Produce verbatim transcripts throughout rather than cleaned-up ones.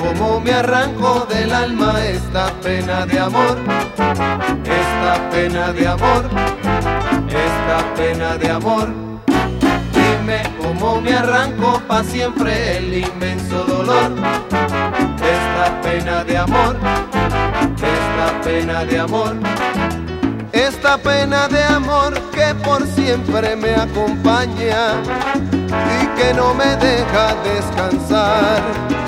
cómo me arranco del alma esta pena de amor, esta pena de amor, esta pena de amor. Dime cómo me arranco pa' siempre el inmenso dolor, esta pena de amor, esta pena de amor. Esta pena de amor que por siempre me acompaña y que no me deja descansar.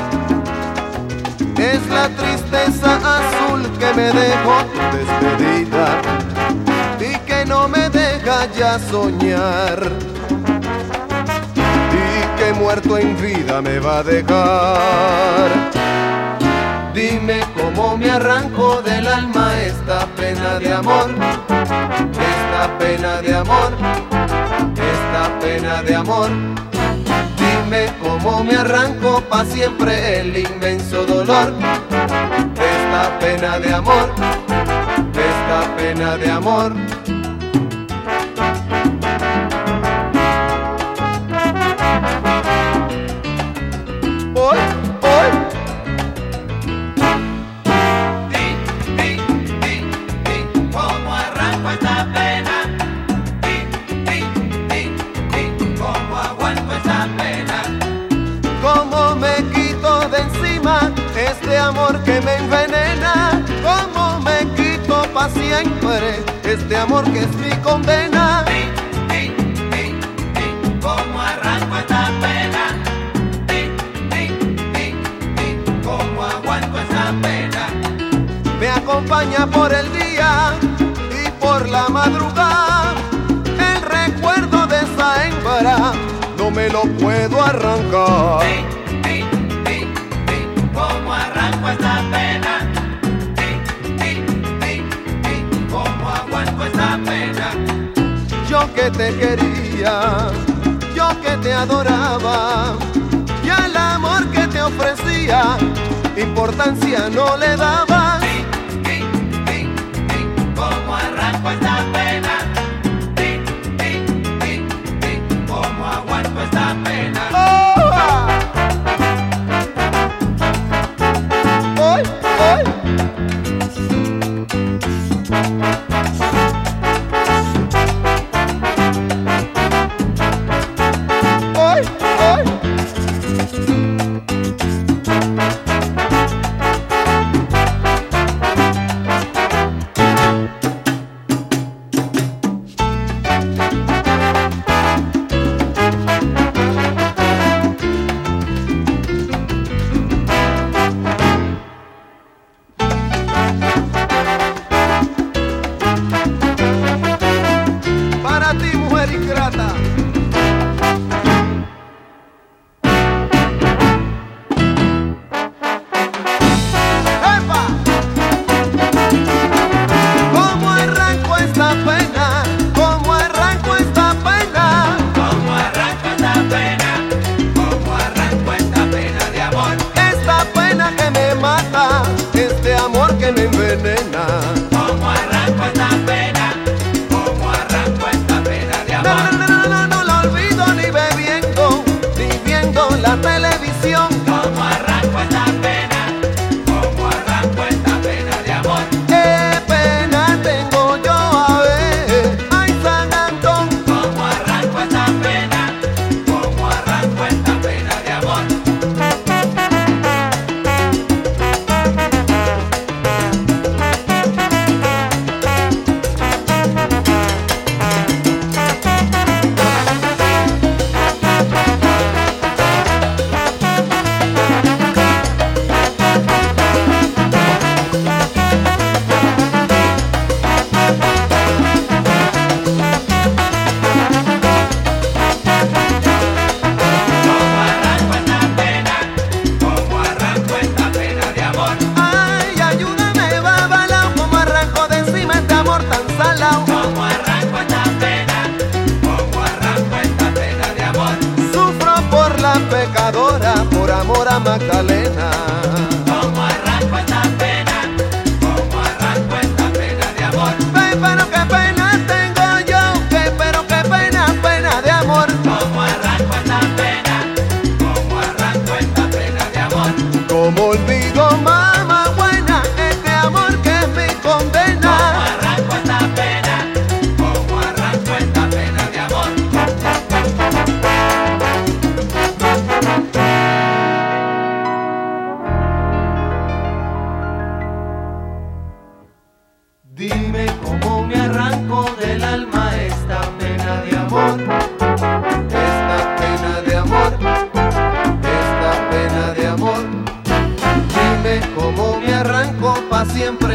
Es la tristeza azul que me dejó despedida y que no me deja ya soñar, y que muerto en vida me va a dejar. Dime cómo me arranco del alma esta pena de amor, esta pena de amor, esta pena de amor. Dime cómo me arranco pa' siempre el inmenso dolor, esta pena de amor, esta pena de amor. Hoy, hoy. Este amor que me envenena, cómo me quito pa' siempre este amor que es mi condena. Di, di, di, di, cómo arranco esta pena. Di, di, di, di, cómo aguanto esta pena. Me acompaña por el día y por la madrugada el recuerdo de esa hembra, no me lo puedo arrancar. Di, cómo arranco esta pena, di, di, di, di, cómo aguanto esta pena. Yo que te quería, yo que te adoraba, y al amor que te ofrecía, importancia no le daba. Di, di, di, di, cómo arranco esta pena, di, di, di, di, cómo aguanto esta pena. Oh, Hoy, hoy. Hoy, hoy. Para ti, mujer ingrata. ¡Epa! ¿Cómo arranco esta pena? ¿Cómo arranco esta pena? ¿Cómo arranco esta pena? ¿Cómo arranco esta pena de amor? Esta pena que me mata, este amor que me envenena. ¿Cómo arranco esta pena? ¿Cómo arranco esta pena de No, amor? no, no, no, no, no lo olvido ni bebiendo, ni viendo la televisión. ¿Cómo arranco esta pena? ¿Cómo arranco esta pena de amor? ¿Qué pena tengo yo a ver? Ay, San Antón. ¿Cómo arranco esta pena? ¿Cómo arranco esta pena de amor? ¿Cómo arranco esta pena? ¿Cómo arranco esta pena de amor? Ay, ayúdame, babalao, como arranco de encima este amor tan salao. ¿Cómo arranco esta pena? ¿Cómo arranco esta pena de amor? Sufro por la pecadora, por amor a Magdalena. ¿Cómo arranco esta pena? ¿Cómo arranco esta pena de amor? Ve, pero qué pena tengo yo, que pero qué pena, pena de amor. ¿Cómo arranco esta pena? ¿Cómo arranco esta pena de amor? Como olvido siempre